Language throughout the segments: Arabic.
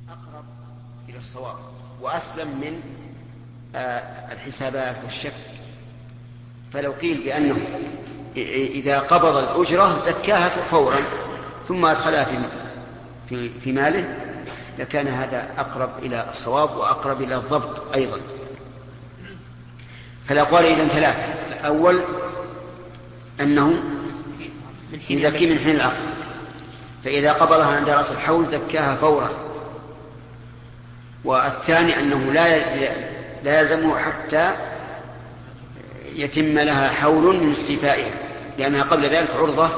أقرب إلى الصواب وأسلم من الحسابات والشك. فلو قيل بأنه إذا قبض الأجرة زكاها فورا ثم أدخلها في ماله لكان هذا أقرب إلى الصواب وأقرب إلى الضبط أيضا. فالأقوال إذن ثلاثة: الأول أنه يزكي من حين العقد، فإذا قبضها عند رأس الحول زكاها فورا. والثاني أنه لا يلزمه حتى يتم لها حول من استيفائها، لأنها قبل ذلك عرضة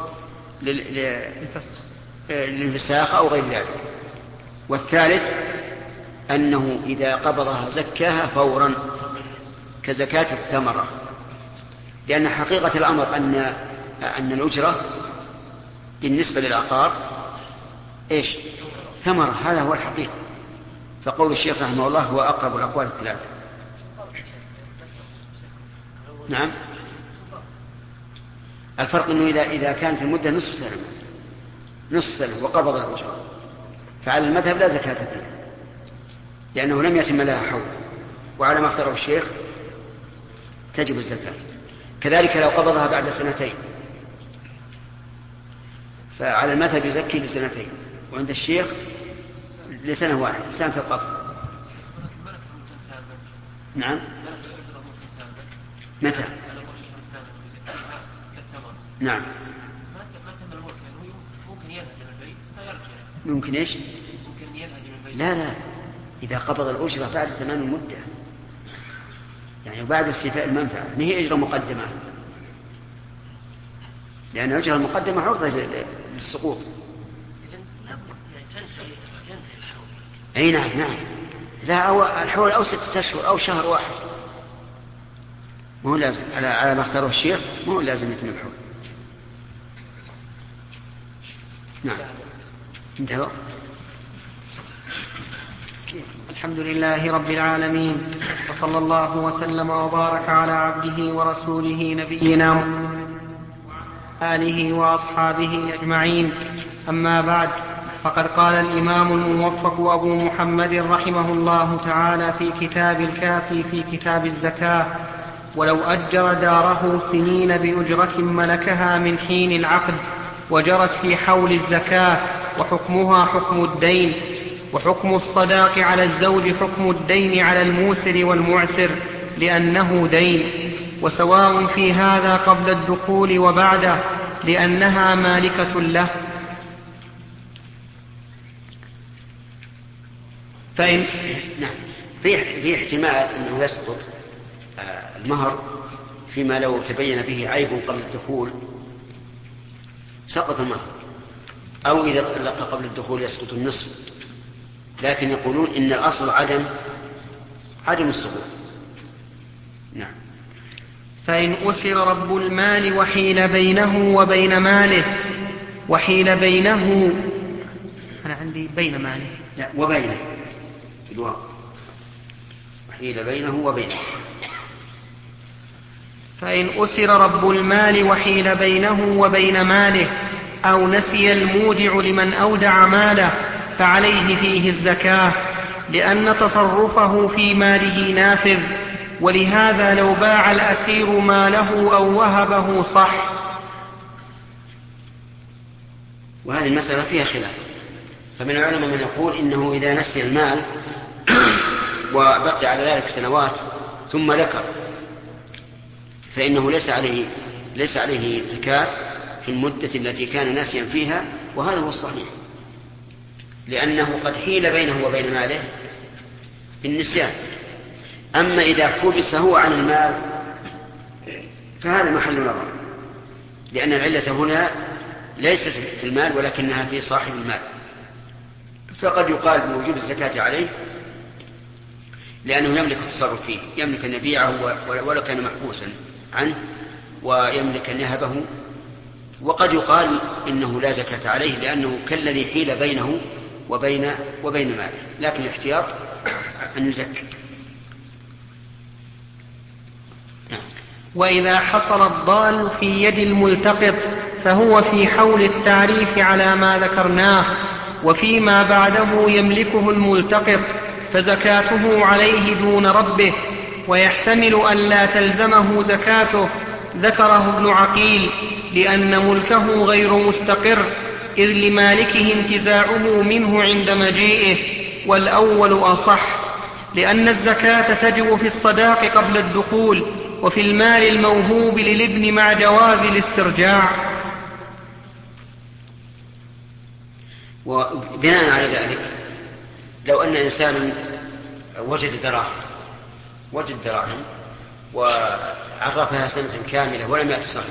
للانفساخ أو غير ذلك. والثالث أنه إذا قبضها زكاها فورا كزكاة الثمرة، لأن حقيقة الأمر أن الأجرة بالنسبة للعقار إيش؟ ثمرة، هذا هو الحقيقة. فقول الشيخ رحمه الله هو أقرب الأقوال الثلاثة. نعم، الفرق أنه إذا كانت المدة نصف سنة وقبض الأجرة فعلى المذهب لا زكاة فيها لأنه لم يتم لها حول، وعلى ما اختاره الشيخ تجب الزكاة. كذلك لو قبضها بعد 2 سنين فعلى المذهب يزكي ل2 سنين، وعند الشيخ لسنة واحدة، سنة القبض. نعم، متى؟ نعم، ممكن إيش؟ لا، إذا قبض الأجرة بعد تمام المدة، يعني بعد استيفاء المنفعة، ما هي أجرة مقدمة، لأن الأجرة المقدمة عرضة للسقوط. أي نعم، لا، أو الحول أو 6 أشهر أو شهر واحد، مو لازم على ما اختاره الشيخ، مو لازم يتم الحول. نعم، انتهى. الحمد لله رب العالمين، وصلى الله وسلم وبارك على عبده ورسوله نبينا وعلى آله وأصحابه أجمعين. أما بعد، فقد قال الإمام الموفق أبو محمد رحمه الله تعالى في كتاب الكافي في كتاب الزكاة: ولو أجر داره سنين بأجرة ملكها من حين العقد وجرت في حول الزكاة، وحكمها حكم الدين، وحكم الصداق على الزوج حكم الدين على الموسر والمعسر لأنه دين، وسواء في هذا قبل الدخول وبعده لأنها مالكة له. نعم، في احتمال أنه يسقط المهر فيما لو تبين به عيب قبل الدخول سقط المهر، أو إذا طلق قبل الدخول يسقط النصف، لكن يقولون إن الأصل عدم السقوط. نعم. فإن أسر رب المال وحيل بينه وبين ماله، وحيل بينه، أنا عندي بين ماله، لا، وبينه الواو، وحيل بينه وبينه. فإن أسر رب المال وحيل بينه وبين ماله، أو نسي المودع لمن أودع ماله، فعليه فيه الزكاة، لأن تصرفه في ماله نافذ، ولهذا لو باع الأسير ماله أو وهبه صح. وهذه المسألة فيها خلاف، فمن العلماء من يقول إنه إذا نسي المال وبقي على ذلك سنوات ثم ذكر فإنه ليس عليه زكاة في المدة التي كان ناسيا فيها، وهذا هو الصحيح، لأنه قد حيل بينه وبين ماله بالنسيان. أما إذا حبس هو عن المال فهذا محل نظر، لأن العلة هنا ليست في المال ولكنها في صاحب المال، فقد يقال بوجوب الزكاة عليه لأنه يملك التصرف فيه، يملك أن يبيعه ولو كان محبوسا عنه، ويملك أن يهبه. وقد يقال إنه لا زكاة عليه لأنه كالذي حيل بينه وبين ماله، لكن الاحتياط أن يزكي. وإذا حصل الضال في يد الملتقط فهو في حول التعريف على ما ذكرناه، وفيما بعده يملكه الملتقط فزكاته عليه دون ربه، ويحتمل أن لا تلزمه زكاته، ذكره ابن عقيل، لأن ملكه غير مستقر، إذ لمالكه انتزاعه منه عند مجيئه، والأول أصح، لأن الزكاة تجب في الصداق قبل الدخول، وفي المال الموهوب للابن مع جواز الاسترجاع. وبناء على ذلك لو أن إنسانا وجد دراهم وعرفها سنة كاملة ولم يأت صاحبها،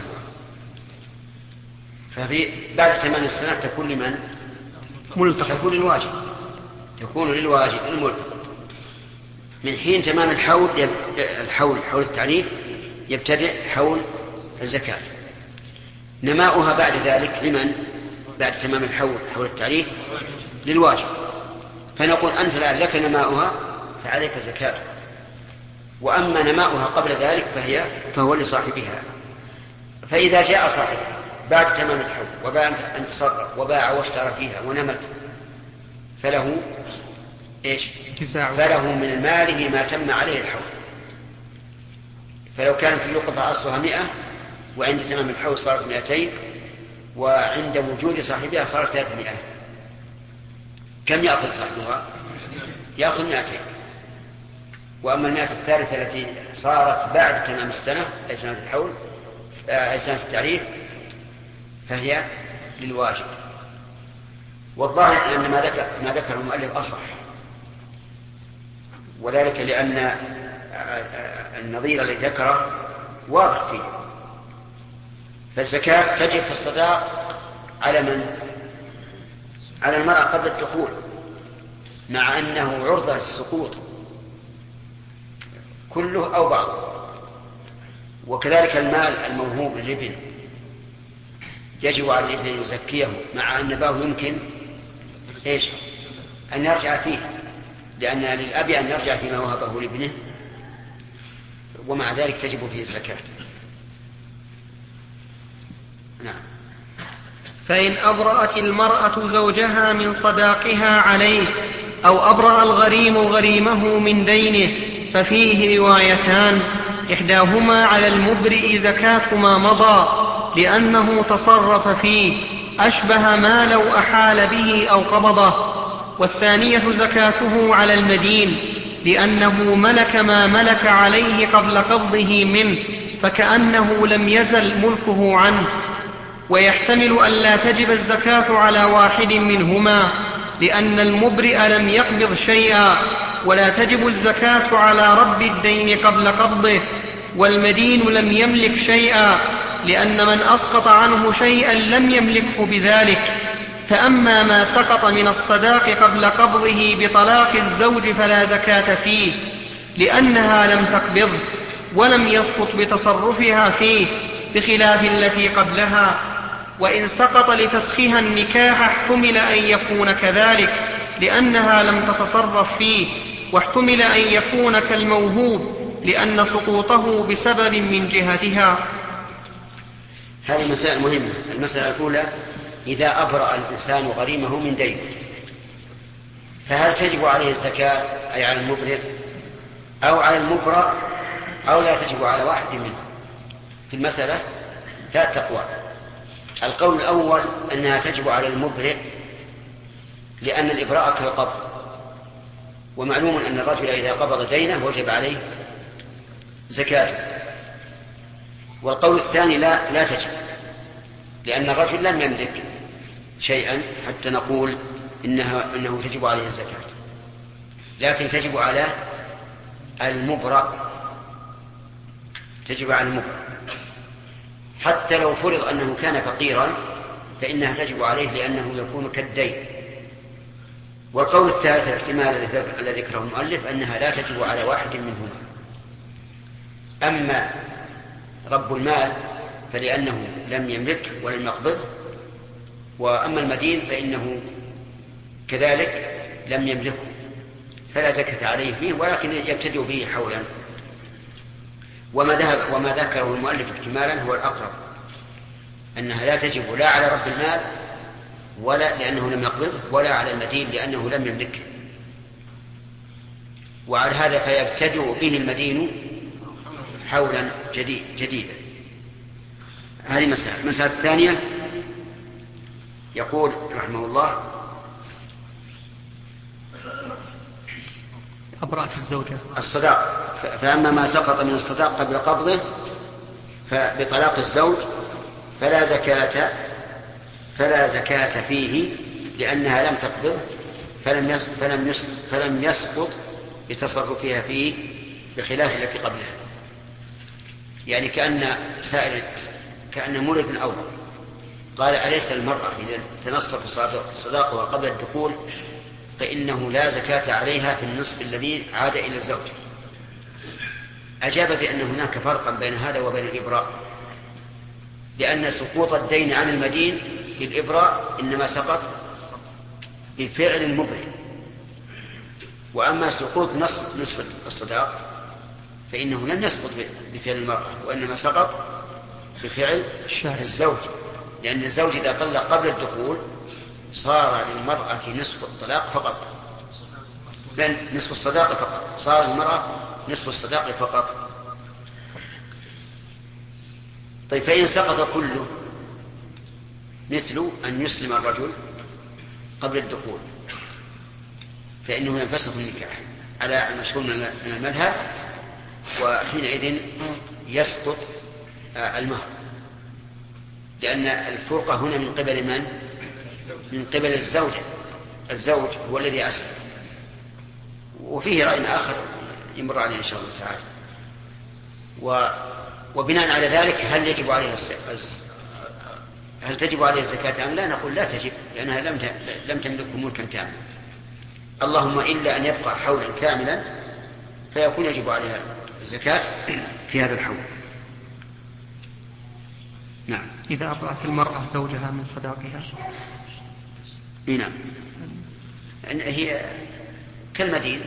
ففي بعد 8 سنوات تكون لمن؟ تكون للواجب الملتقط. من حين تمام حول التعريف يبتدئ حول الزكاة. نماؤها بعد ذلك لمن؟ بعد تمام حول التعريف للواجب، فنقول أنت الآن لك نماؤها فعليك زكاتها، وأما نماؤها قبل ذلك فهو لصاحبها. فإذا جاء صاحبها بعد تمام الحول وباع أن تصرف وباع واشترى فيها ونمت، فله إيش؟ فله من ماله ما تم عليه الحول. فلو كانت اللقطة أصلها 100 وعند تمام الحول صارت 200 وعند وجود صاحبها صارت 300، كم يأخذ صاحبها؟ يأخذ 200. وأما 100 الثالثة التي صارت بعد تمام السنة أي سنة الحول أي سنة التعريف فهي للواجب. والظاهر أن ما ذكر المؤلف أصح، وذلك لأن النظير الذي ذكره واضح فيه. فالزكاة تجب في الصداق على من؟ على المرأة قبل الدخول، مع أنه عرضة للسقوط كله أو بعض. وكذلك المال الموهوب للابن يجب على الابن أن يزكيه، مع أن أباه يمكن إيش؟ أن يرجع فيه، لأن للأب أن يرجع فيما وهبه لابنه، ومع ذلك تجب فيه الزكاة. نعم. فإن أبرأت المرأة زوجها من صداقها عليه أو أبرأ الغريم غريمه من دينه ففيه روايتان، إحداهما على المبرئ زكاة ما مضى لأنه تصرف فيه أشبه ما لو أحال به أو قبضه، والثانية زكاته على المدين لأنه ملك ما ملك عليه قبل قبضه منه فكأنه لم يزل ملكه عنه. ويحتمل أن لا تجب الزكاة على واحد منهما لأن المبرئ لم يقبض شيئا، ولا تجب الزكاة على رب الدين قبل قبضه، والمدين لم يملك شيئا لأن من أسقط عنه شيئا لم يملكه بذلك. فأما ما سقط من الصداق قبل قبضه بطلاق الزوج فلا زكاة فيه لأنها لم تقبضه ولم يسقط بتصرفها فيه، بخلاف التي قبلها. وإن سقط لفسخها النكاح احتمل أن يكون كذلك لأنها لم تتصرف فيه، واحتمل أن يكون كالموهوب لأن سقوطه بسبب من جهتها. هذه مسائل مهمة. المسألة الأولى: إذا أبرأ الإنسان غريمه من دين فهل تجب عليه الزكاة أي على المبرئ أو على المبرأ أو لا تجب على واحد منهم؟ في المسألة 3 أقوال. القول الأول أنها تجب على المبرئ لأن الإبراء كالقبض، ومعلوم أن الرجل إذا قبض دينه وجب عليه زكاته. والقول الثاني لا تجب، لأن الرجل لم يملك شيئا حتى نقول إنه تجب عليه الزكاة، لكن تجب على المبرأ، تجب على المبرأ حتى لو فرض أنه كان فقيرا فإنها تجب عليه لأنه يكون كالدين. والقول الثالث الاحتمال الذي ذكره المؤلف أنها لا تجب على واحد منهما. أما رب المال فلأنه لم يملك ولم يقبض، وأما المدين فإنه كذلك لم يملكه فلا زكاة عليه فيه، ولكن يبتدئ به حولا. وما ذكره المؤلف احتمالا هو الأقرب، أنها لا تجب لا على رب المال ولا لأنه لم يقبضه، ولا على المدين لأنه لم يملكه. وعلى هذا فيبتدئ به المدين حولا جديدا. هذه مسألة. المسألة الثانية يقول رحمه الله: أبرأة الزوجة الصداق. فأما ما سقط من الصداق قبل قبضه فبطلاق الزوج فلا زكاة فيه، لأنها لم تقبض فلم يسقط بتصرفها فيه، بخلاف التي قبلها. يعني كأن مولد أول قال: أليس المرأة إذا تنصف صداقها قبل الدخول فإنه لا زكاة عليها في النصف الذي عاد إلى الزوج؟ أجاب بأن هناك فرقا بين هذا وبين الإبراء، لأن سقوط الدين عن المدين بالإبراء إنما سقط بفعل المبرئ، وأما سقوط نصف الصداق فإنه لم يسقط بفعل المرأة، وإنما سقط بفعل الزوج، لأن الزوج إذا طلق قبل الدخول صار للمرأة نصف الطلاق فقط، بل نصف الصداق فقط، صار للمرأة نصف الصداق فقط. طيب، فإن سقط كله، مثل أن يسلم الرجل قبل الدخول، فإنه ينفسخ النكاح على المشهور من المذهب، وحينئذ يسقط المهر، لأن الفرقة هنا من قبل من؟ من قبل الزوج هو الذي أسلم. وفيه رأي آخر يمر عليه إن شاء الله تعالى. وبناء على ذلك هل تجب عليه الزكاة أم لا؟ نقول لا تجب، لأنها لم تملكه ملكا تاما، اللهم إلا أن يبقى حولا كاملا فيكون يجب عليها الزكاة في هذا الحول. نعم. إذا أبرأت المرأة زوجها من صداقها. نعم، هي كالمدين.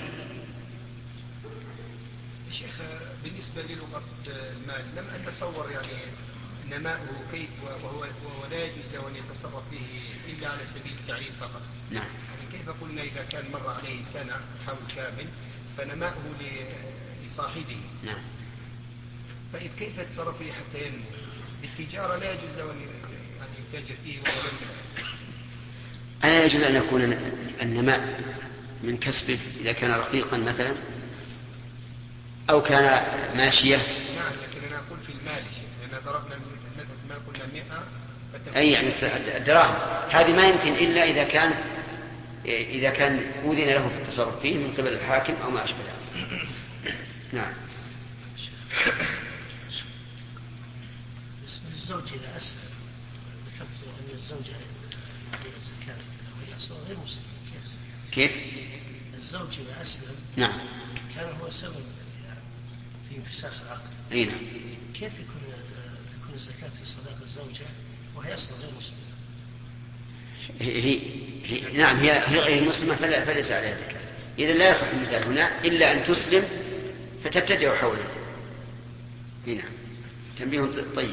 شيخ، بالنسبة للغة المال لم أتصور يعني نماؤه كيف وهو لا يجوز له أن يتصرف به إلا على سبيل التعليل فقط. نعم. يعني كيف قلنا إذا كان مر عليه سنة حول كامل فنماؤه لصاحبه. نعم. طيب كيف يتصرف به حتى ينمو؟ بالتجارة لا يجوز له أن يتاجر فيه وهو لم. ألا يجوز أن يكون النماء من كسبه إذا كان رقيقا مثلا أو كان ماشية؟ نعم، لكن أنا أقول في المال شيء، لأن ضربنا المثل ما قلنا 100 أي يعني الدراهم هذه ما يمكن إلا إذا كان أذن له في التصرف فيه من قبل الحاكم أو ما أشبه ذلك. نعم. بالنسبة للزوج إذا أسلم، ذكرت أن الزوج عليه الزكاة وهي أصلا غير مسلم، كيف؟ الزوج إذا أسلم نعم كان هو سبب في انفساخ العقد. أي نعم. كيف تكون الزكاة في صداق الزوجة وهي أصلا غير مسلمة؟ نعم، هي غير مسلمة فليس عليها زكاة. إذا لا يصح المثال هنا إلا أن تسلم فتبتدئ حوله. نعم، تنبيه طيب.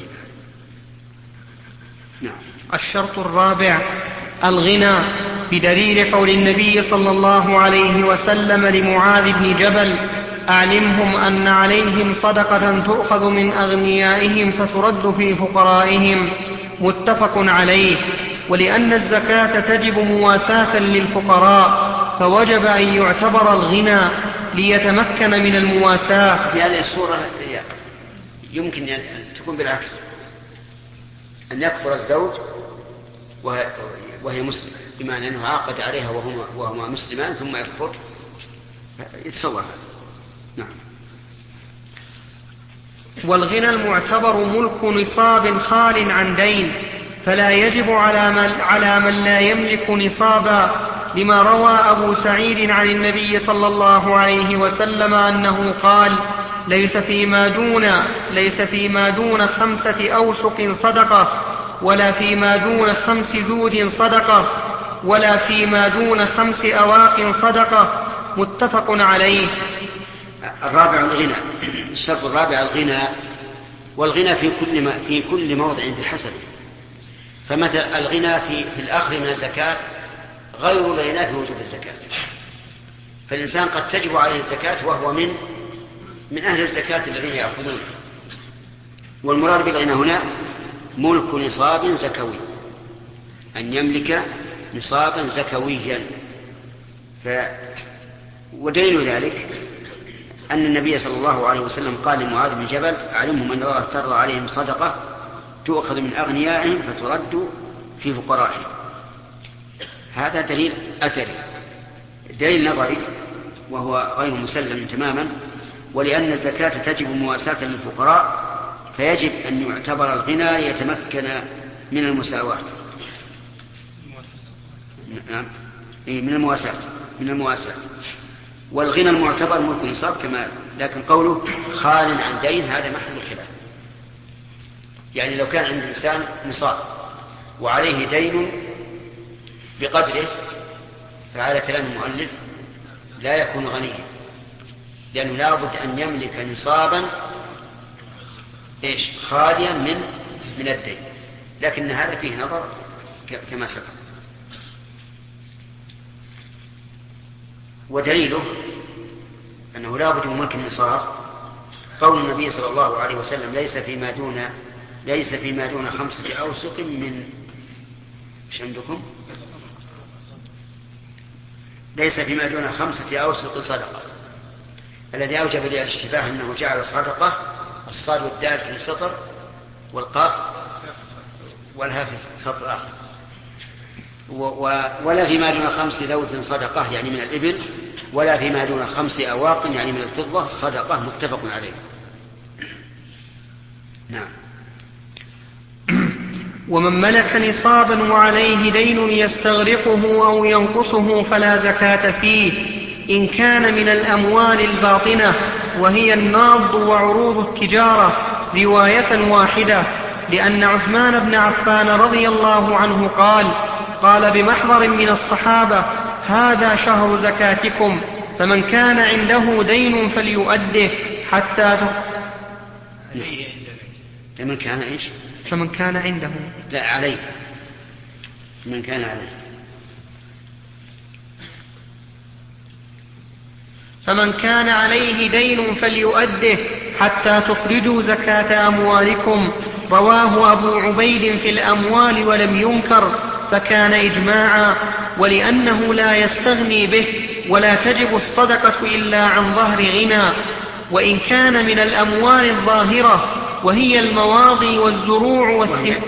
نعم. الشرط الرابع الغنى، بدليل قول النبي صلى الله عليه وسلم لمعاذ بن جبل: أعلمهم أن عليهم صدقة تؤخذ من أغنيائهم فترد في فقرائهم. متفق عليه. ولأن الزكاة تجب مواساة للفقراء فوجب أن يعتبر الغنى ليتمكن من المواساة. في هذه الصورة يمكن أن تكون بالعكس، أن يكفر الزوج وهي مسلمة، بمعنى أنه عاقد عليها وهما مسلمان ثم يكفر، يتصور هذا. نعم. والغنى المعتبر ملك نصاب خال عن دين، فلا يجب على من لا يملك نصابا، لما روى أبو سعيد عن النبي صلى الله عليه وسلم أنه قال: ليس فيما دون 5 أوسق صدقة، ولا فيما دون 5 ذود صدقة، ولا فيما دون 5 أواق صدقة. متفق عليه. الرابع الغنى. الشرط الرابع الغنى، والغنى في كل موضع بحسبه. فمثل الغنى في الأخذ من الزكاة غير الغنى في وجوب الزكاة. فالإنسان قد تجب عليه الزكاة وهو من أهل الزكاة الذين يأخذون. والمراد بالغنى هنا ملك نصاب زكوي، أن يملك نصابا زكويا. ودليل ذلك أن النبي صلى الله عليه وسلم قال لمعاذ بن جبل: أعلمهم أن الله افترض عليهم صدقة تؤخذ من أغنيائهم فترد في فقرائهم. هذا دليل أثري. دليل نظري وهو غير مسلم تماما، ولأن الزكاة تجب مواساة للفقراء، فيجب أن يعتبر الغنى يتمكن من المساواة. نعم، من المواساة. والغنى المعتبر ملك نصاب كما، لكن قوله خال عن دين هذا محل خلاف. يعني لو كان عند الإنسان نصاب وعليه دين بقدره، فعلى كلام المؤلف لا يكون غنيا، لأنه لا بد أن يملك نصابا خاليا من الدين. لكن هذا فيه نظر كما سبق. ودليله أنه لا بد من ملك النصاب قول النبي صلى الله عليه وسلم: ليس فيما دون 5 أوسق من مش عندكم؟ ليس فيما دون 5 أوسق صدقة. الذي أوجب لي الاشتباه أنه جعل الصدقة الصاد والدال في سطر والقاف والها في سطر آخر. ولا فيما دون 5 ذود صدقة يعني من الإبل، ولا فيما دون 5 أواق يعني من الفضة صدقة، متفق عليه. نعم. ومن ملك نصابا وعليه دين يستغرقه أو ينقصه فلا زكاة فيه إن كان من الأموال الباطنة وهي الناض وعروض التجارة، رواية واحدة، لأن عثمان بن عفان رضي الله عنه قال بمحضر من الصحابة: هذا شهر زكاتكم، فمن كان عنده دين فليؤده حتى فمن كان إيش؟ فمن كان عنده لا عليه، من كان عليه، فمن كان عليه دين فليؤده حتى تخرجوا زكاة أموالكم. رواه أبو عبيد في الأموال ولم ينكر، فكان إجماعا، ولأنه لا يستغني به ولا تجب الصدقة إلا عن ظهر غنى. وإن كان من الأموال الظاهرة وهي المواضي والزروع والثمار.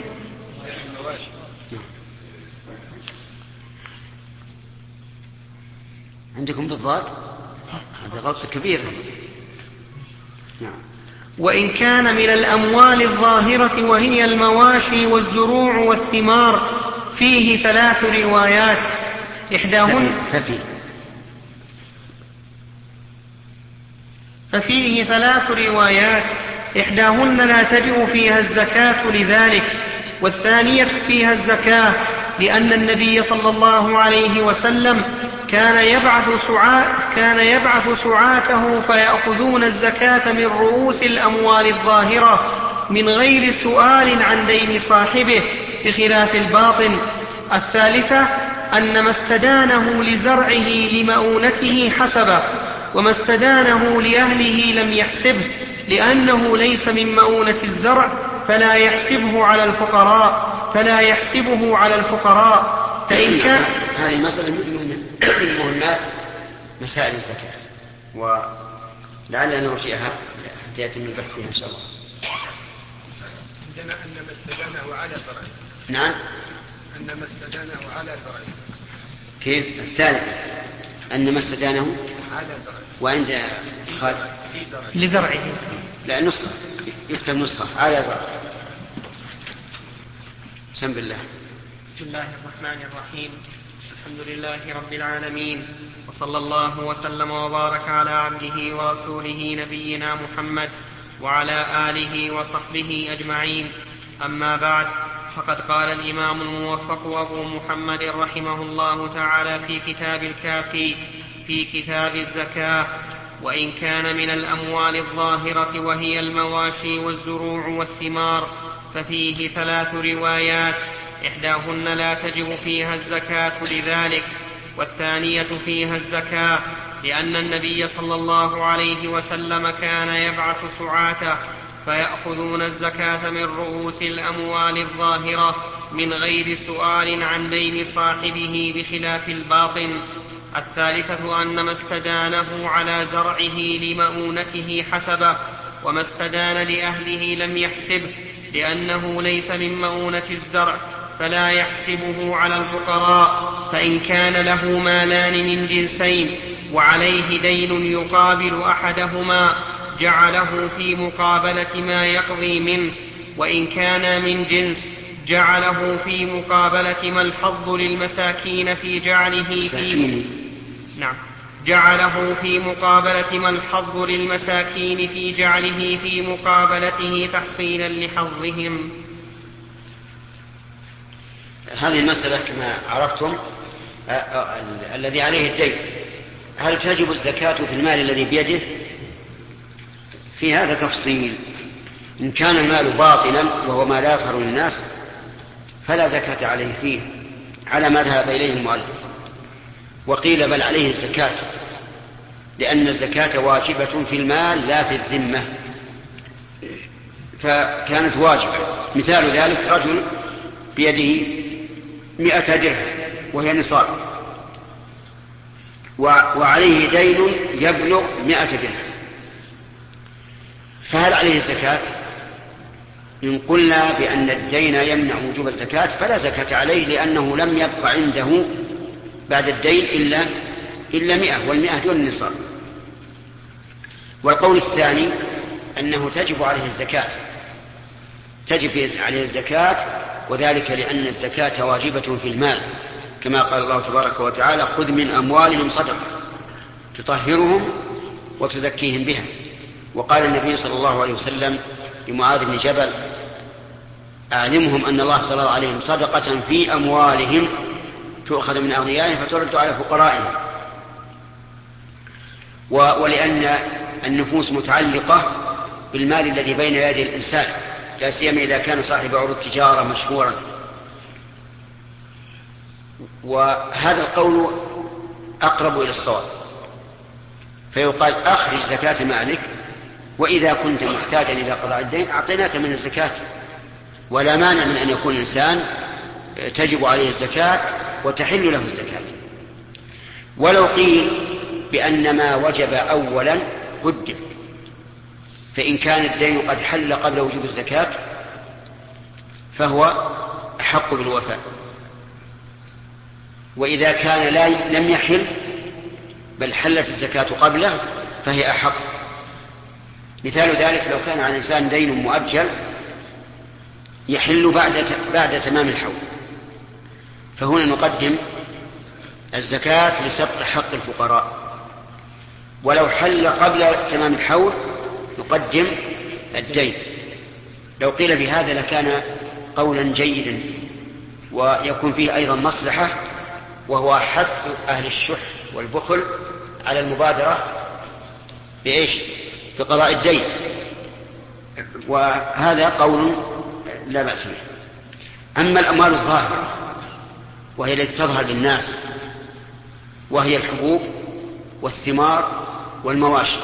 عندكم بالضاد؟ هذا غلط كبير. نعم. وإن كان من الأموال الظاهرة وهي المواشي والزروع والثمار فيه 3 روايات، ففيه 3 روايات، إحداهن لا تجب فيها الزكاة لذلك، والثانية فيها الزكاة، لأن النبي صلى الله عليه وسلم كان يبعث سعاته فيأخذون الزكاة من رؤوس الأموال الظاهرة من غير سؤال عن دين صاحبه، بخلاف الباطن. الثالثة أن ما استدانه لزرعه لمؤونته حسبه، وما استدانه لأهله لم يحسبه، لأنه ليس من مؤونة الزرع فلا يحسبه على الفقراء. فإن كان هذه مسألة من مهمات مسائل الزكاة، ولعلنا نرجعها حتى يتم البحث فيها إن شاء الله. عندنا أن ما استدانه على زرعه. نعم. أن ما استدانه على زرعه. كيف؟ الثالثة أن ما استدانه على زرعه. وعند لزرعه. لا، نصها يكتب نصها على زرعه. بسم الله. بسم الله الرحمن الرحيم. الحمد لله رب العالمين، وصلى الله وسلم وبارك على عبده ورسوله نبينا محمد وعلى آله وصحبه أجمعين. أما بعد، فقد قال الإمام الموفق أبو محمد رحمه الله تعالى في كتاب الكافي في كتاب الزكاة: وإن كان من الأموال الظاهرة وهي المواشي والزروع والثمار ففيه 3 روايات، إحداهن لا تجب فيها الزكاة لذلك، والثانية فيها الزكاة، لأن النبي صلى الله عليه وسلم كان يبعث سعاته فيأخذون الزكاة من رؤوس الأموال الظاهرة من غير سؤال عن دين صاحبه بخلاف الباطن. الثالثة أن ما استدانه على زرعه لمؤونته حسبه، وما استدان لأهله لم يحسبه، لأنه ليس من مؤونة الزرع فلا يحسبه على الفقراء. فإن كان له مالان من جنسين وعليه دين يقابل أحدهما جعله في مقابلة ما يقضي منه، وإن كان من جنس جعله في مقابلة ما الحظ للمساكين في جعله فيه. جعله في مقابلة ما الحظ للمساكين في جعله في مقابلته تحصيلا لحظهم. هذه المسألة كما عرفتم الذي عليه الدين هل تجب الزكاة في المال الذي بيده؟ في هذا تفصيل. إن كان المال باطلا وهو ما لا يظهر للناس فلا زكاة عليه فيه على ما ذهب إليه المؤلف، وقيل بل عليه الزكاة، لأن الزكاة واجبة في المال لا في الذمة، فكانت واجبة. مثال ذلك رجل بيده 100 درهم وهي نصاب، وعليه دين يبلغ 100 درهم، فهل عليه الزكاة؟ إن قلنا بأن الدين يمنع وجوب الزكاة فلا زكاة عليه، لأنه لم يبق عنده بعد الدين إلا 100، والمئة دون النصاب. والقول الثاني أنه تجب عليه الزكاة، تجب عليه الزكاة، وذلك لأن الزكاة واجبة في المال، كما قال الله تبارك وتعالى: خذ من أموالهم صدقة تطهرهم وتزكيهم بها. وقال النبي صلى الله عليه وسلم لمعاذ بن جبل: أعلمهم أن الله فرض عليهم صدقة في أموالهم تؤخذ من أغنيائهم فترد على فقرائهم. ولأن النفوس متعلقة بالمال الذي بين يدي الإنسان، لا سيما إذا كان صاحب عروض تجارة مشهورا. وهذا القول أقرب إلى الصواب، فيقال: أخرج زكاة مالك، وإذا كنت محتاجا إلى قضاء الدين أعطيناك من الزكاة. ولا مانع من أن يكون الإنسان تجب عليه الزكاة وتحل له الزكاة. ولو قيل بأن ما وجب أولا قدم، فإن كان الدين قد حل قبل وجوب الزكاة فهو أحق بالوفاء، وإذا كان لم يحل بل حلت الزكاة قبله فهي أحق. مثال ذلك لو كان على الإنسان دين مؤجل يحل بعد تمام الحول، فهنا نقدم الزكاة لسبق حق الفقراء. ولو حل قبل تمام الحول نقدم الدين. لو قيل بهذا لكان قولا جيدا، ويكون فيه أيضا مصلحة، وهو حث أهل الشح والبخل على المبادرة بإيش؟ بقضاء الدين، وهذا قول لا بأس به. أما الأموال الظاهرة وهي التي تظهر للناس، وهي الحبوب والثمار والمواشي،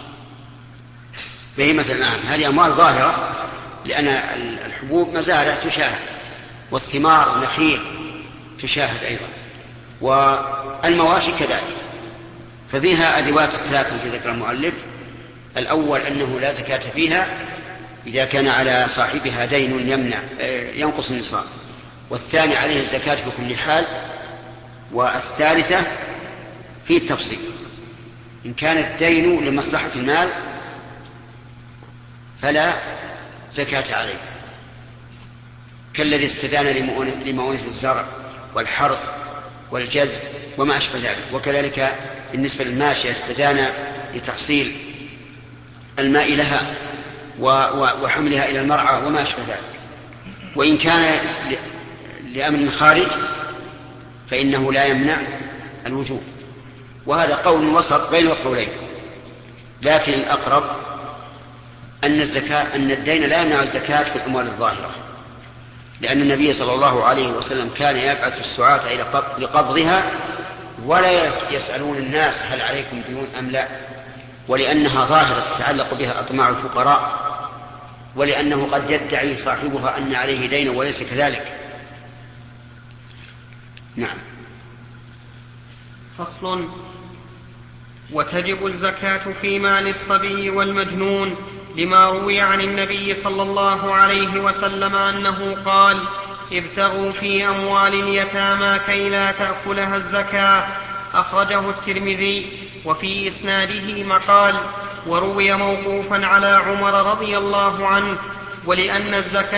بهيمة الأنعام، هذه أموال ظاهرة، لأن الحبوب مزارع تشاهد، والثمار نخيل تشاهد أيضا، والمواشي كذلك. ففيها أدوات الثلاث التي ذكر المؤلف: الأول أنه لا زكاة فيها إذا كان على صاحبها دين ينقص النصاب، والثاني عليه الزكاة بكل حال، والثالثة فيه التفصيل: إن كان الدين لمصلحة المال فلا زكاة عليه، كالذي استدان لمؤونة الزرع والحرث والجذب وما أشبه ذلك. وكذلك بالنسبة للماشية استدان لتحصيل الماء لها وحملها إلى المرعى وما أشبه ذلك. وإن كان لأمر خارج فإنه لا يمنع الوجوب. وهذا قول وسط بين القولين، لكن الأقرب أن الدين لا يمنع الزكاة في الأموال الظاهرة، لأن النبي صلى الله عليه وسلم كان يبعث السعاة لقبضها ولا يسألون الناس هل عليكم ديون أم لا، ولأنها ظاهرة تتعلق بها أطماع الفقراء، ولأنه قد يدعي صاحبها أن عليه دين وليس كذلك. نعم. فصل. وتجب الزكاة في مال الصبي والمجنون لما روي عن النبي صلى الله عليه وسلم أنه قال: ابتغوا في أموال اليتامى كي لا تأكلها الزكاة. أخرجه الترمذي. وفي إسناده مقال، وروي موقوفا على عمر رضي الله عنه: ولأن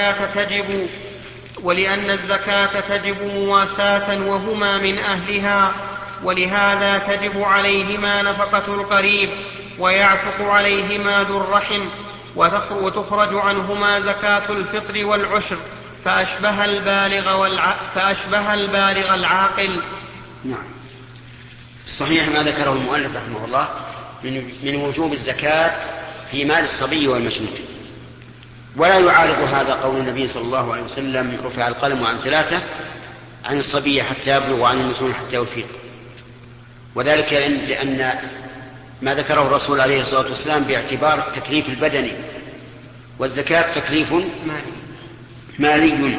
الزكاة تجب مواساة وهما من أهلها، ولهذا تجب عليهما نفقة القريب، ويعتق عليهما ذو الرحم، وتخرج عنهما زكاة الفطر والعشر، فأشبه البالغ العاقل. نعم. صحيح ما ذكره المؤلف رحمه الله من وجوب الزكاة في مال الصبي والمجنون، ولا يعارض هذا قول النبي صلى الله عليه وسلم: رفع القلم عن 3، عن الصبي حتى يبلغ وعن المجنون حتى يفيق. وذلك لأن ما ذكره الرسول عليه الصلاة والسلام باعتبار التكليف البدني، والزكاة تكليف مالي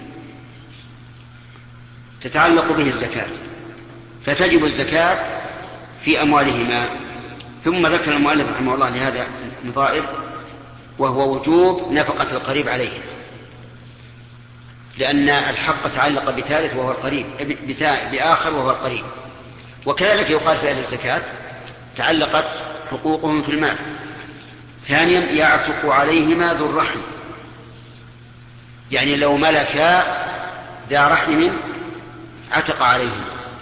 تتعلق به الزكاة، فتجب الزكاة في أموالهما. ثم ذكر المؤلف رحمه الله لهذا نظائر، وهو وجوب نفقة القريب عليه، لأن الحق تعلق بثالث وهو القريب، بآخر وهو القريب. وكذلك يقال في أهل الزكاة تعلقت حقوقهم في المال. ثانيا، يعتق عليهما ذو الرحم، يعني لو ملكا ذا رحم عتق عليهما.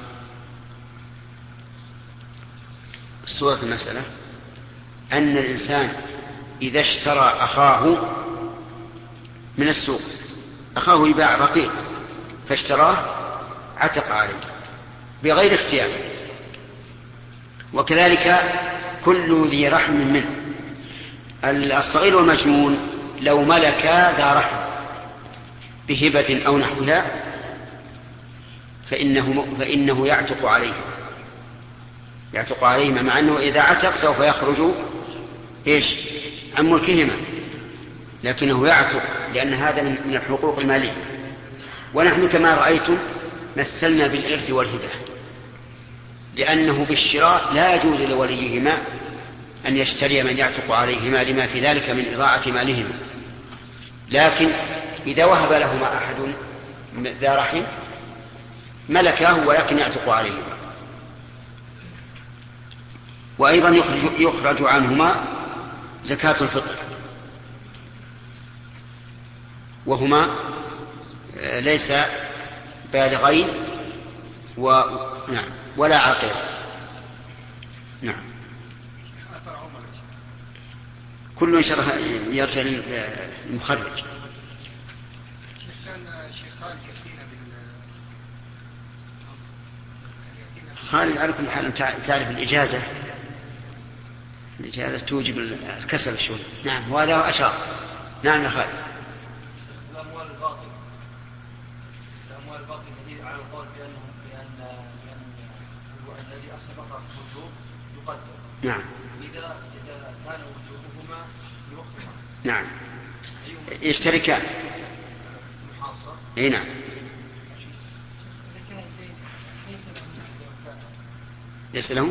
صورة المسألة أن الإنسان إذا اشترى أخاه من السوق، أخاه يباع رقيق فاشتراه، عتق عليه بغير اختيار. وكذلك كل ذي رحم منه. الصغير والمجنون لو ملكا ذا رحم بهبة أو نحوها فإنه يعتق عليهما، مع أنه إذا عتق سوف يخرج عن ملكهما، لكنه يعتق لأن هذا من الحقوق المالية. ونحن كما رأيتم مثلنا بالإرث والهبة، لأنه بالشراء لا يجوز لوليهما أن يشتري من يعتق عليهما لما في ذلك من إضاعة مالهما، لكن إذا وهب لهما أحد ذا رحم ملكاه ولكن يعتق عليهما. وأيضا يخرج عنهما زكاة الفطر، وهما ليس بالغين ولا عاقلين. نعم. كل شرح يرجع للمخرج. خالد على كل حال تعرف الإجازة توجب الكسل شوي. نعم، وهذا أشار. نعم يا خالد. الأموال الباطلة الذي على القول بأن الذي أسبق وجوب يقدر. نعم. إذا كان وجوبهما يوخر. نعم. يشتركان. محاصة. أي نعم. ليس له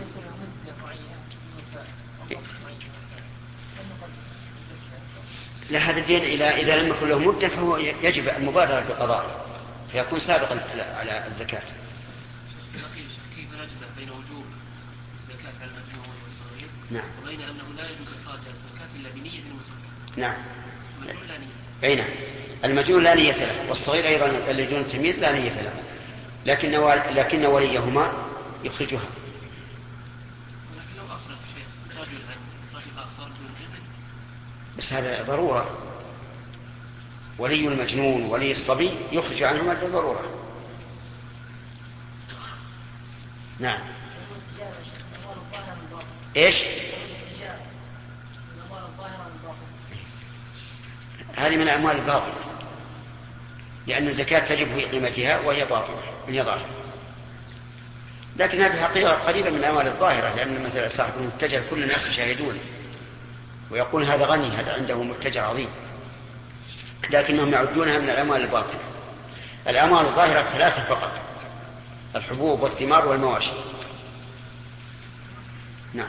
لا، هذا الدين إذا لم يكن له مدة فهو يجب المبادرة بقضائه فيكون سابقا على الزكاة. كيف نجمع بين وجوب الزكاة على المجنون والصغير وبين أنه لا يجوز إخراج الزكاة إلا بنية المزكاة؟ نعم. المجنون لا نية. أي نعم، المجنون لا نية له، والصغير أيضا اللي دون التمييز لا نية له، لكن وليهما يخرجها. ولكن لو أخرج شيخ رجل آخر دون جد، بس هذا ضرورة. ولي المجنون ولي الصبي يخرج عنهما للضرورة. نعم. ايش؟ هذه من الأموال الباطلة. لأن الزكاة تجب في قيمتها وهي باطنة هي ظاهرة. لكن هذه الحقيقة قريبة من الأموال الظاهرة، لأن مثلا صاحب المتجر كل الناس يشاهدونه ويقول هذا غني، هذا عنده متجر عظيم، لكنهم يعدونها من الأموال الباطنة. الأموال الظاهرة 3 فقط: الحبوب والثمار والمواشي. نعم.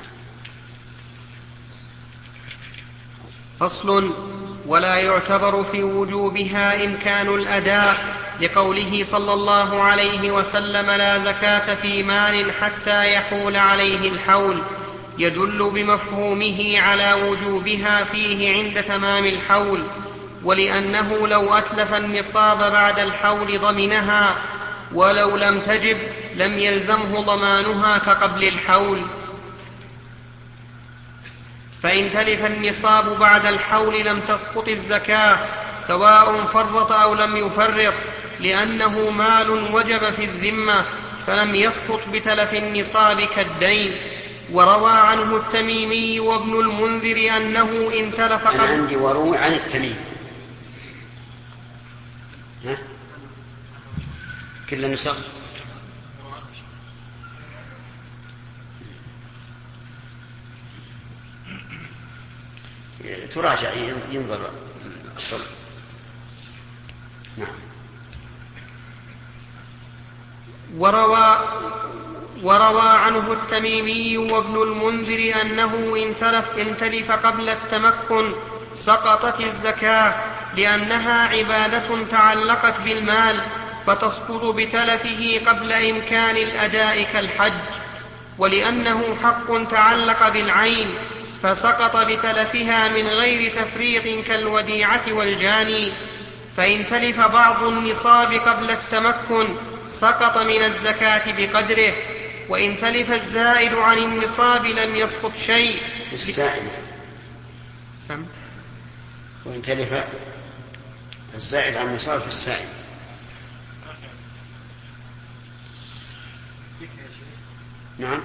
فصل: ولا يعتبر في وجوبها إمكان الأداء، لقوله صلى الله عليه وسلم: لا زكاة في مال حتى يحول عليه الحول، يدل بمفهومه على وجوبها فيه عند تمام الحول، ولأنه لو أتلف النصاب بعد الحول ضمنها، ولو لم تجب لم يلزمه ضمانها كقبل الحول. فإن تلف النصاب بعد الحول لم تسقط الزكاة، سواء فرط أو لم يفرط، لأنه مال وجب في الذمة، فلم يسقط بتلف النصاب كالدين. وروى عنه التميمي وابن المنذر أنه إن تلف أنا عندي وروى عن التميمي كل النسخ تراجع ينظر الصل. نعم. وروى عنه التميمي وابن المنذر أنه إن تلف قبل التمكن سقطت الزكاة، لأنها عبادة تعلقت بالمال، فتسقط بتلفه قبل إمكان الأداء كالحج، ولأنه حق تعلق بالعين فسقط بتلفها من غير تفريط كالوديعة والجاني. فإن تلف بعض النصاب قبل التمكن سقط من الزكاة بقدره، وإن تلف الزائد عن النصاب لم يسقط شيء. وإن تلف الزائد عن النصاب في السائل. نعم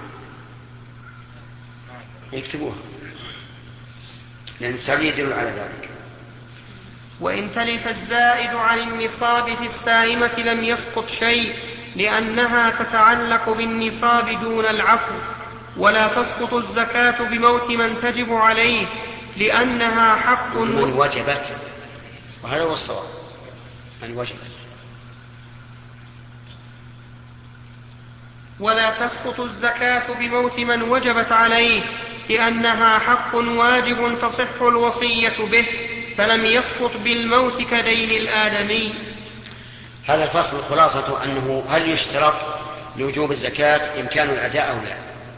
يكتبوها لأن التعليل يدل على ذلك. وإن تلف الزائد عن النصاب في السائمة لم يسقط شيء، لأنها تتعلق بالنصاب دون العفو. ولا تسقط الزكاة بموت من تجب عليه، لأنها حق من وجبت، وهذا هو الصواب، من وجبت. ولا تسقط الزكاة بموت من وجبت عليه، لأنها حق واجب تصح الوصية به، فلم يسقط بالموت كدين الآدمي. هذا الفصل خلاصة أنه هل يشترط لوجوب الزكاة إمكان الأداء أو لا.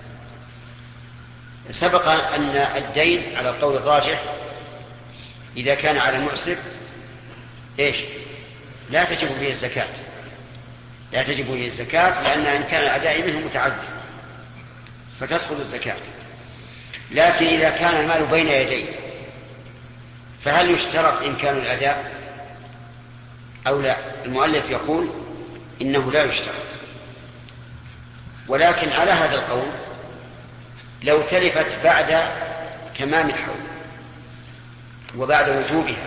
سبق أن الدين على القول الراجح إذا كان على المعسر لا تجب فيه الزكاة، لا تجب فيه الزكاة، لأن إمكان الأداء منه متعدد فتسقط الزكاة. لكن إذا كان المال بين يديه فهل يشترط إمكان الأداء أو لا؟ المؤلف يقول إنه لا يشترط، ولكن على هذا القول لو تلفت بعد تمام الحول وبعد وجوبها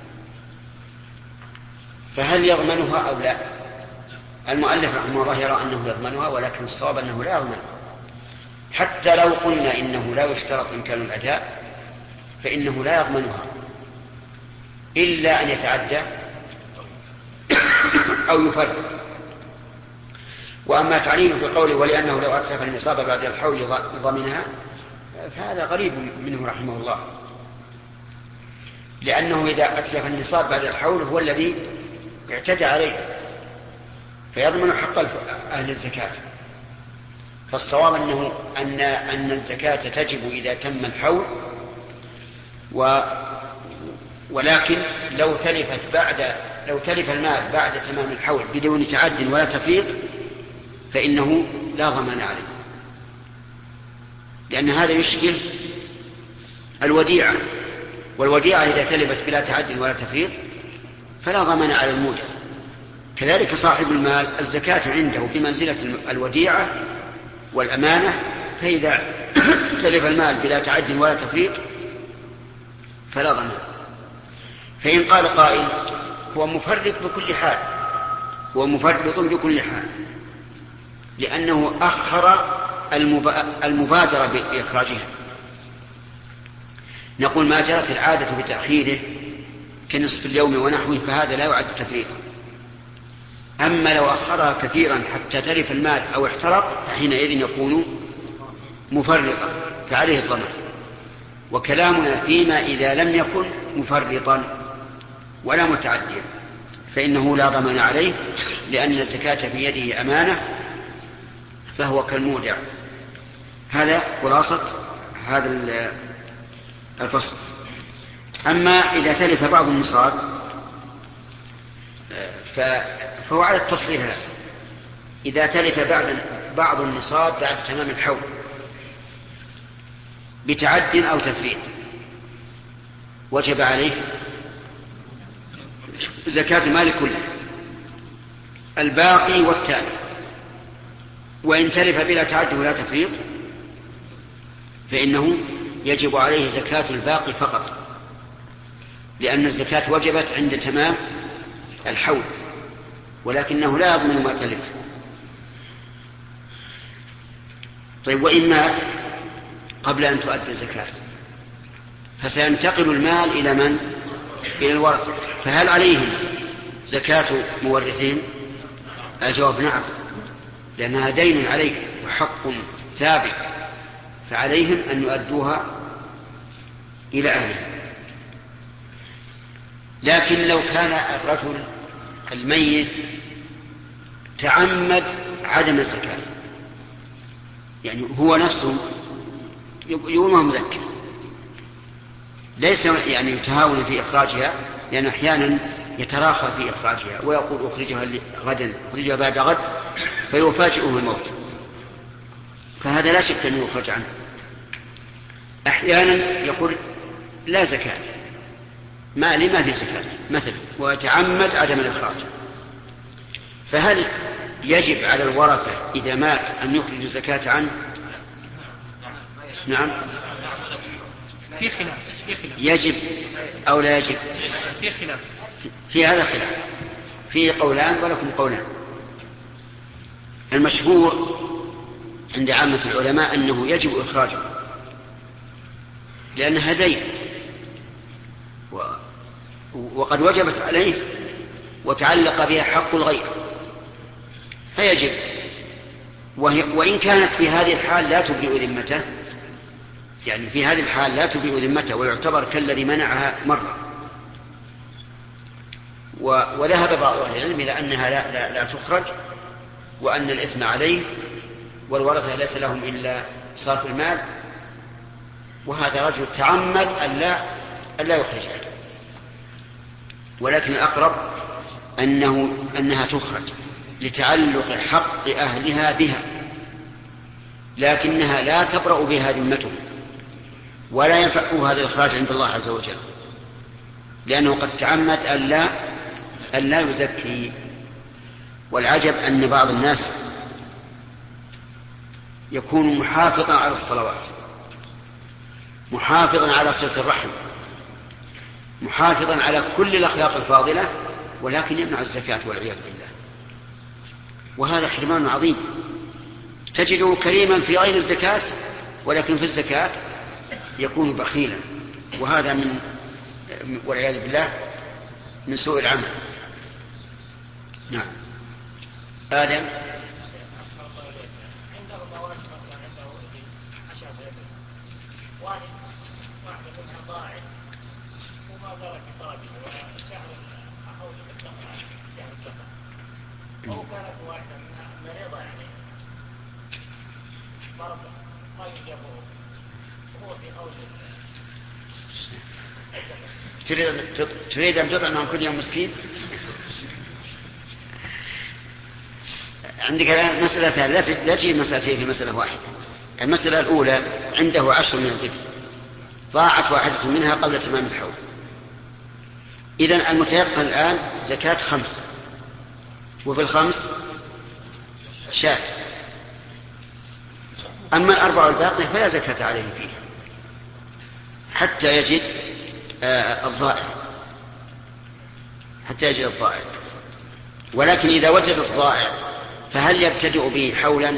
فهل يضمنها أو لا؟ المؤلف رحمه الله يرى أنه يضمنها، ولكن الصواب أنه لا يضمنها. حتى لو قلنا إنه لا يشترط إمكان الأداء فإنه لا يضمنها إلا أن يتعدى أو يفرط. وأما تعليله في قوله ولأنه لو أتلف النصاب بعد الحول ضمنها فهذا غريب منه رحمه الله، لأنه إذا أتلف النصاب بعد الحول هو الذي اعتدى عليه فيضمن حق أهل الزكاة. فالصواب أن الزكاة تجب إذا تم الحول، ولكن لو تلف المال بعد تمام الحول بدون تعد ولا تفريط فإنه لا ضمان عليه، لأن هذا يشبه الوديعة، والوديعة إذا تلفت بلا تعد ولا تفريط فلا ضمان على المودع. كذلك صاحب المال الزكاة عنده بمنزلة الوديعة والأمانة، فإذا تلف المال بلا تعد ولا تفريط فلا ضمان. فإن قال قائل هو مفرط بكل حال، هو مفرط بكل حال، لأنه أخر المبادرة بإخراجها. نقول ما جرت العادة بتأخيره كنصف اليوم ونحوه فهذا لا يعد تفريطا. أما لو أخرها كثيرا حتى تلف المال أو احترق فحينئذ يكون مفرطا فعليه الضمان. وكلامنا فيما إذا لم يكن مفرطا ولا متعديا فإنه لا ضمان عليه، لأن الزكاة في يده أمانة فهو كالمودع. هذا خلاصة هذا الفصل. أما إذا تلف بعض النصاب فهو على التفصيل هذا. إذا تلف بعض النصاب بعد تمام الحول بتعد أو تفريط وجب عليه زكاة المال كله الباقي والتالي. وإن تلف بلا تعد ولا تفريط فإنه يجب عليه زكاة الباقي فقط، لأن الزكاة وجبت عند تمام الحول، ولكنه لا يضمن ما تلف. طيب وإن مات قبل أن تؤدى الزكاة فسينتقل المال إلى من؟ إلى الورثة، فهل عليهم زكاة مورثين؟ الجواب نعم، لأنها دين عليه وحق ثابت، فعليهم أن يؤدوها إلى أهله. لكن لو كان الرجل الميت تعمد عدم الزكاة، يعني هو نفسه يقول ما مذكر، ليس يعني يتهاون في إخراجها، لأن أحيانا يتراخى في إخراجها ويقول أخرجها غدا، أخرجها بعد غد، فيفاجئه الموت، فهذا لا شك أنه يخرج عنه. أحيانا يقول لا زكاة، مالي ما في زكاة مثلا، ويتعمد عدم الإخراج، فهل يجب على الورثة إذا مات أن يخرج الزكاة عنه؟ نعم، في خلاف يجب أو لا يجب؟ في خلاف، في هذا خلاف، فيه قولان ولكم قولان. المشهور عند عامة العلماء أنه يجب إخراجه، لأنها دين وقد وجبت عليه وتعلق بها حق الغير، فيجب. وإن كانت في هذه الحال لا تبرئ ذمته، يعني في هذه الحال لا تبرئ ذمته ويعتبر كالذي منعها مرة. وذهب بعض أهل العلم إلى أنها لا تخرج، وأن الإثم عليه والورثة ليس لهم إلا صرف المال، وهذا رجل تعمد أن لا يخرجها. ولكن الأقرب أنها تخرج لتعلق حق أهلها بها، لكنها لا تبرأ بها ذمتهم، ولا ينفعه هذا الإخراج عند الله عز وجل، لأنه قد تعمد أن لا يزكي. والعجب أن بعض الناس يكون محافظا على الصلوات، محافظا على صلة الرحم، محافظا على كل الأخلاق الفاضلة، ولكن يمنع الزكاة والعياذ بالله. وهذا حرمان عظيم، تجده كريما في غير الزكاة، ولكن في الزكاة يكون بخيلا، وهذا والعياذ بالله من سوء العمل. نعم. آدم. أو كانت واحدة منها مريضة يعني مرض ما يجبره وهو في حوض. تريد أن تطعم عن كل يوم مسكين؟ عندك الآن مسألتان، لا تجي مسألتين في مسألة واحدة. المسألة الأولى عنده 10 من الإبل، ضاعت واحدة منها قبل تمام الحول، إذن المتيقن الآن زكاة 5، وفي 5 شاة. أما 4 الباقية فلا زكاة عليه فيها حتى يجد الضائع، حتى يجد الضائع. ولكن إذا وجد الضائع فهل يبتدئ به حولا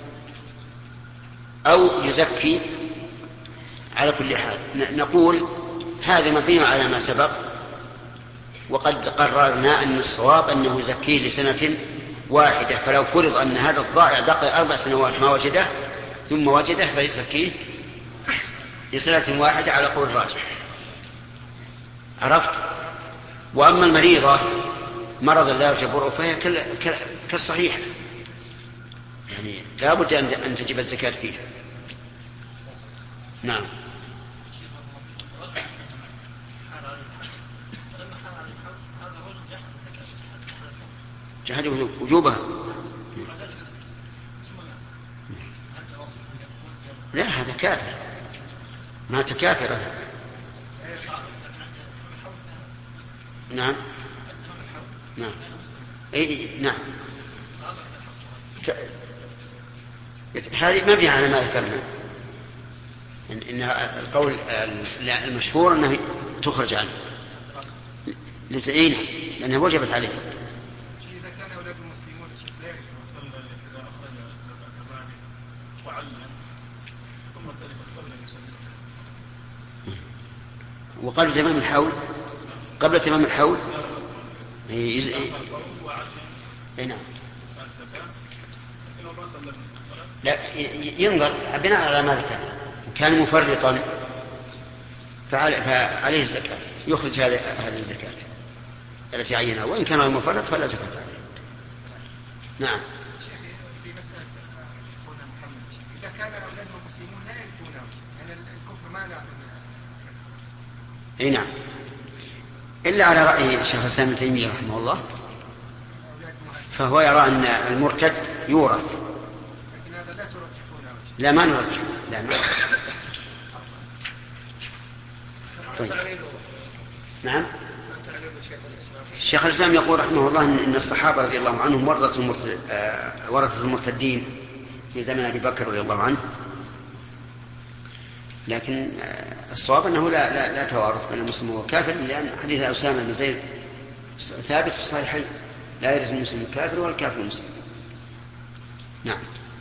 أو يزكي؟ على كل حال نقول هذا مبني على ما سبق، وقد قررنا أن الصواب أنه يزكيه لسنة واحدة. فلو فرض أن هذا الضائع بقي 4 سنوات ما وجده ثم وجده فيزكيه لسنة واحدة على قول الراجح. عرفت؟ وأما المريضة مرض لا يجبره فهي كالصحيح، يعني لا بد أن تجب الزكاة فيها. نعم. جحد وجوبها. لا هذا كافر، ما تكافر. نعم نعم نعم. هذه مبنية على ما ذكرنا، إن القول المشهور أنه تخرج عنه لتعينه لأنها وجبت عليه. إذا كان أولاد المسلمون لا يصلى إذا أخرج زكاة وعلم ثم تلف قبل أن يصلي وقبل تمام الحول، قبل تمام الحول نعم. لا ينظر بناء على ما ذكرنا، إن كان مفرطا فعليه الزكاة، يخرج هذه الزكاة التي عينها، وإن كان المفرط فلا زكاة عليه. نعم. في مسألة أخونا محمد، إذا كان أولاد المسلمون لا يكونون يعني الكفر مانع أي نعم، إلا على رأي شيخ الإسلام ابن تيمية رحمه الله، فهو يرى أن المرتد يورث. لكن هذا لا ترجحونه. لا ما نرجح، لا ما نرجح. طيب. نعم. الشيخ الإسلام يقول رحمه الله إن الصحابة رضي الله عنهم ورثة المرتدين في زمن أبي بكر رضي الله عنه، لكن الصواب أنه لا توارث بين المسلم والكافر، لأن حديث أسامة بن زيد ثابت في الصحيحين: لا يرث المسلم الكافر ولا الكافر المسلم. نعم.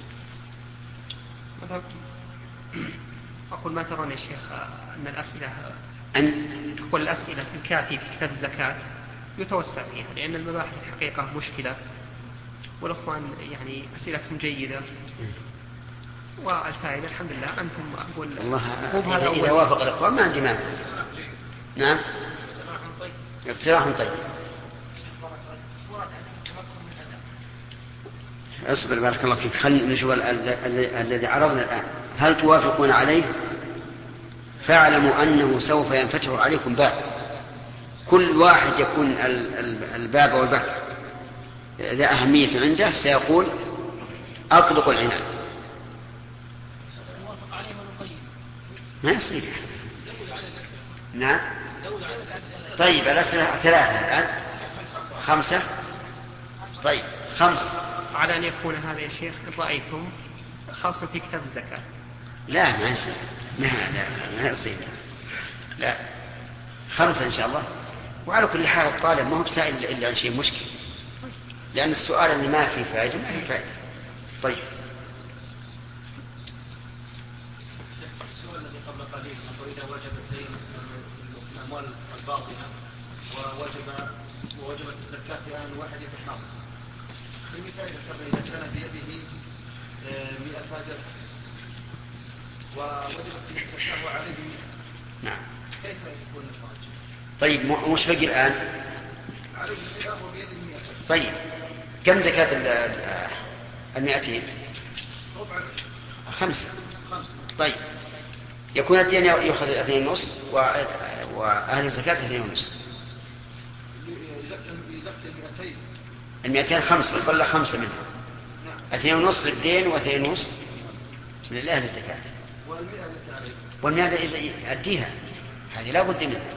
أقول ما ترون يا شيخ أن الأسئلة تقول الأسئلة في الكافي في كتاب الزكاة يتوسع فيها، لأن المباحث الحقيقة مشكلة، والأخوان يعني أسئلتهم جيدة والفائدة الحمد لله. أنتم أقول والله إذا وافق الأخوان ما عندي مانع. نعم. اقتراح طيب. اصبر بارك الله فيك، خلينا نشوف الذي عرضنا الآن. هل توافقون عليه؟ فاعلموا أنه سوف ينفتح عليكم باب، كل واحد يكون الباب والبحث ذا أهمية عنده سيقول أطلق العنان. ما يصير. نعم. طيب الأسئلة 3 الآن 5. طيب 5 على أن يكون هذا يا شيخ إن رأيتم خاصة في كتاب الزكاة. لا ما يصير، ما يصير، لا 5 إن شاء الله. وعلى كل حال الطالب ما هو بسائل إلا عن شيء مشكل، لأن السؤال اللي ما فيه فائدة ما فيه فائدة. طيب. السؤال الذي قبل قليل وإذا وجب الدين الأموال الباطنة ووجبت الزكاة في آن واحد يتحنص، المثال إذا كان بيده 100 درهم ووجبت فيه الزكاة وعليه 100. نعم. كيف يكون الخارج؟ طيب مش بقي الآن عليه 100 وبيده 100. طيب كم زكاة 200؟ ربع 5. طيب يكون الدين يأخذ 2.5 وأهل الزكاة 2.5. يزكي 200 5 يطلع 5 منها. 2.5 للدين و2.5 لله للزكاة. والمئة إذا يأديها هذه لا بد منها،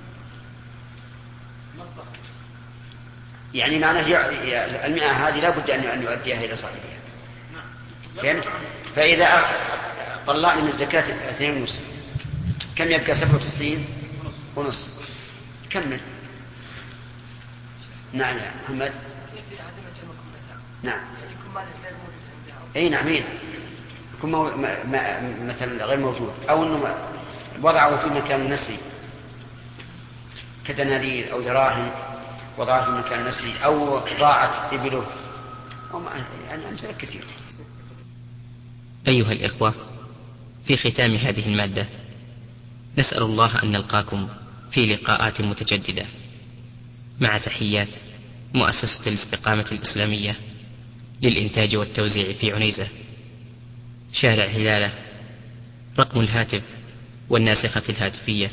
يعني معناه 100 هذه لا بد أن يؤديها إلى صاحبها. فهمت؟ فإذا طلعنا من الزكاة 2.5 كم يبقى؟ 97.5. كمل. نعم يا محمد. كيف عدم الجمع كلها؟ نعم. يعني يكون مال غير موجود عندها. اي نعم يكون مثلا غير موجود، او انه وضعه في مكان نسي كدنانير او دراهم وضعه في مكان نسي، او ضاعت ابله، يعني امثله كثيره. أيها الإخوة، في ختام هذه المادة نسأل الله أن نلقاكم في لقاءات متجددة، مع تحيات مؤسسة الاستقامة الإسلامية للإنتاج والتوزيع في عنيزة، شارع هلالة. رقم الهاتف والناسخة الهاتفية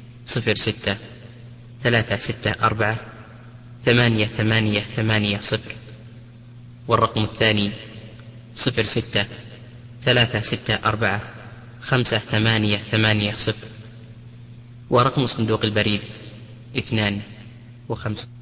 06-364-8880، والرقم الثاني 06-364-5880، ورقم صندوق البريد 2 و5.